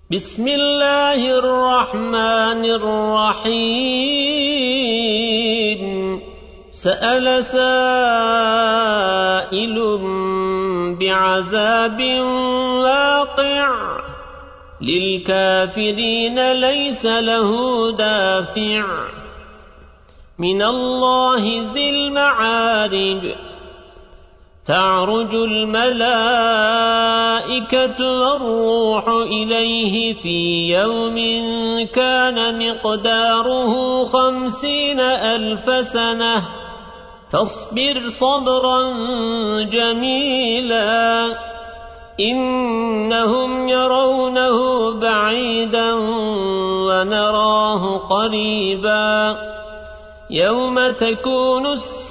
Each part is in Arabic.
بسم الله الرحمن الرحيم سأل سائل بعذاب واقع للكافرين ليس له دافع من الله ذي المعارج تعرج الملائكة والروح إليه في يوم كان مقداره 50,000 سنة فاصبر صبرا جميلا إنهم يرونه بعيدا ونراه قريبا يوم تكون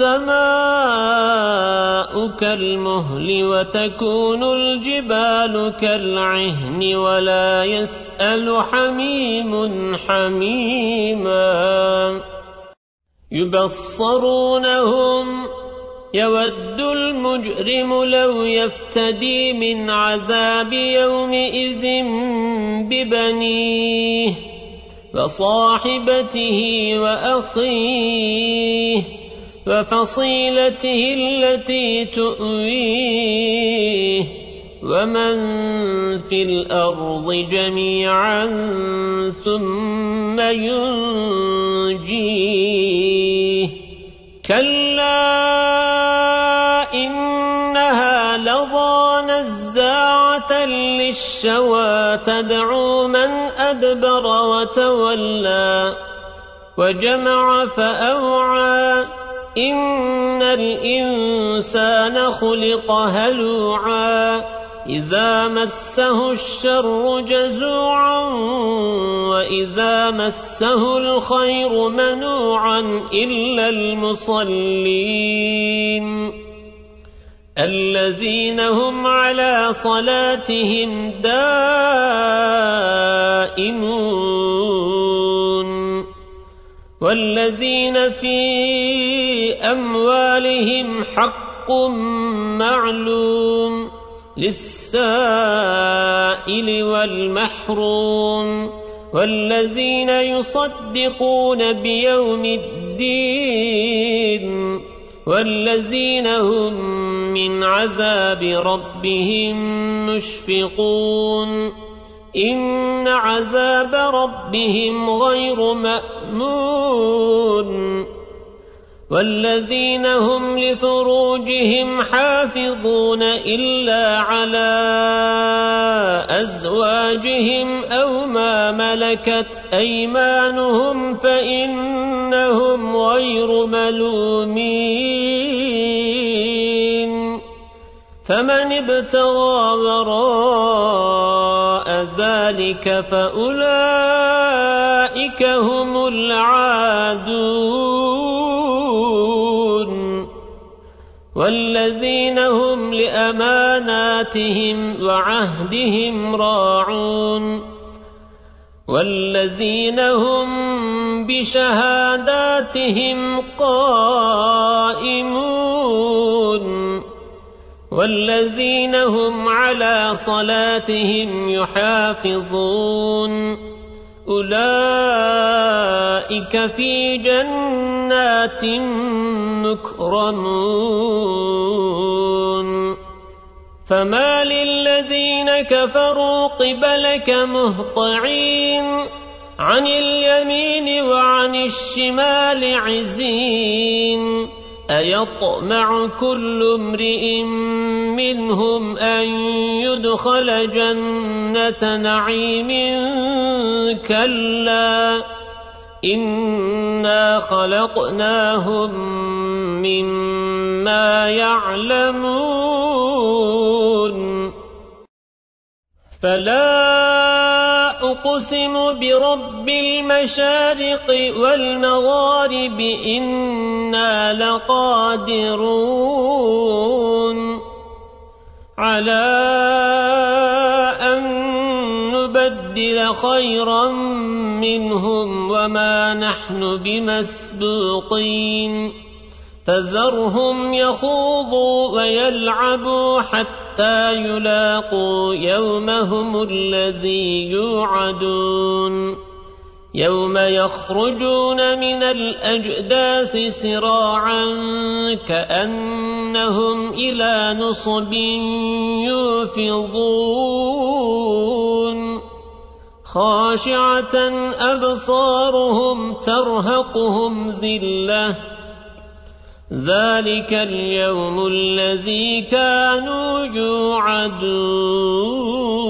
السماء كالمهل وتكون الجبال كالعهن ولا يسأل حميم حميما يبصرونهم يود المجرم لو يفتدي من عذاب يومئذ ببنيه وصاحبته وأخيه وفصيلته التي تؤويه ومن في الأرض جميعا ثم ينجيه كلا إنها لظى نزاعة للشوى تدعو من أدبر وتولى وجمع فأوعى إن الإنسان خلق هلوعا إذا مسه الشر جزوعا وإذا مسه الخير منوعا إلا المصلين الذين هم على صلاتهم دائمون والذين في أموالهم حق معلوم للسائل والمحروم والذين يصدقون بيوم الدين والذين هم من عذاب ربهم مشفقون إن عذاب ربهم غير مأمون والذين هم لفروجهم حافظون إلا على أزواجهم أو ما ملكت أيمانهم فإنهم غير ملومين فمن ابتغى وراء ذلك فأولئك هم العادون والذين هم لأماناتهم وعهدهم راعون والذين هم بشهاداتهم قائمون والذين هم على صلاتهم يحافظون أولئك في جنات مكرمون فما للذين كفروا قبلك مهطعين عن اليمين وعن الشمال عزين أيطمع كل امرئ منهم أن يدخل جنة نعيم كلا إنا خلقناهم مما يعلمون فلا أقسم برب المشارق والمغارب إنا لقادرون على أن نبدل خيرا منهم وما نحن بمسبوقين فذرهم يخوضوا ويلعبوا حتى حتى يلاقوا يومهم الذي يوعدون يوم يخرجون من الأجداث سراعا كأنهم إلى نصب يوفضون خاشعة أبصارهم ترهقهم ذلة ذلك اليوم الذي كانوا يوعدون